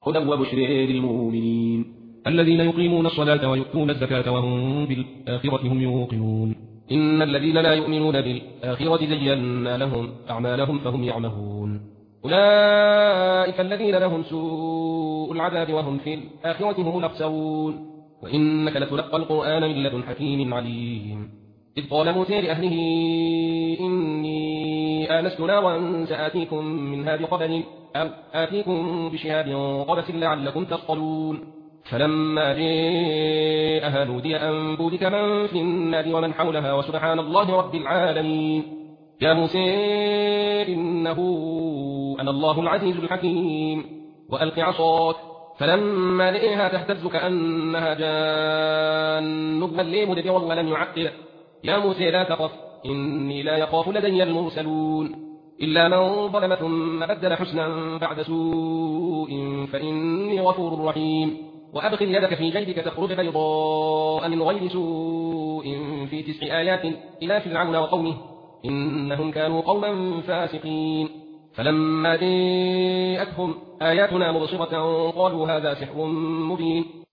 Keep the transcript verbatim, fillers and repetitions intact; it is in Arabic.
هدى وبشر للمؤمنين الذين يقيمون الصلاة ويؤتون الزكاة وهم بالآخرة هم يوقنون إن الذين لا يؤمنون بالآخرة زينا لهم أعمالهم فهم يعمهون أولئك الذين لهم سوء العذاب وهم في الآخرة هم الأخسرون وإنك لتلقى القرآن من لدن حكيم عليم إذ قال موسى لأهله إني آنست نارا سآتيكم منها بقبل أو آتيكم بشهاب قبس لعلكم تصطلون فلما جاءها نودي أن بورك من في النار ومن حولها وسبحان الله رب العالمين يا موسى إنه أنا الله العزيز الحكيم وألق عصاك فلما لقيها تهتز كأنها جان ولي مدبرا ولم يعقب يا موسى لا تخف إني لا يخاف لدي المرسلون إلا من ظلم ثم بدل حسنا بعد سوء فإني غفور رحيم وأدخل يدك في جيبك تخرج بيضاء من غير سوء في تسع آيات إلى فرعون وقومه إنهم كانوا قوما فاسقين فلما جاءتهم آياتنا مبصرة قالوا هذا سحر مبين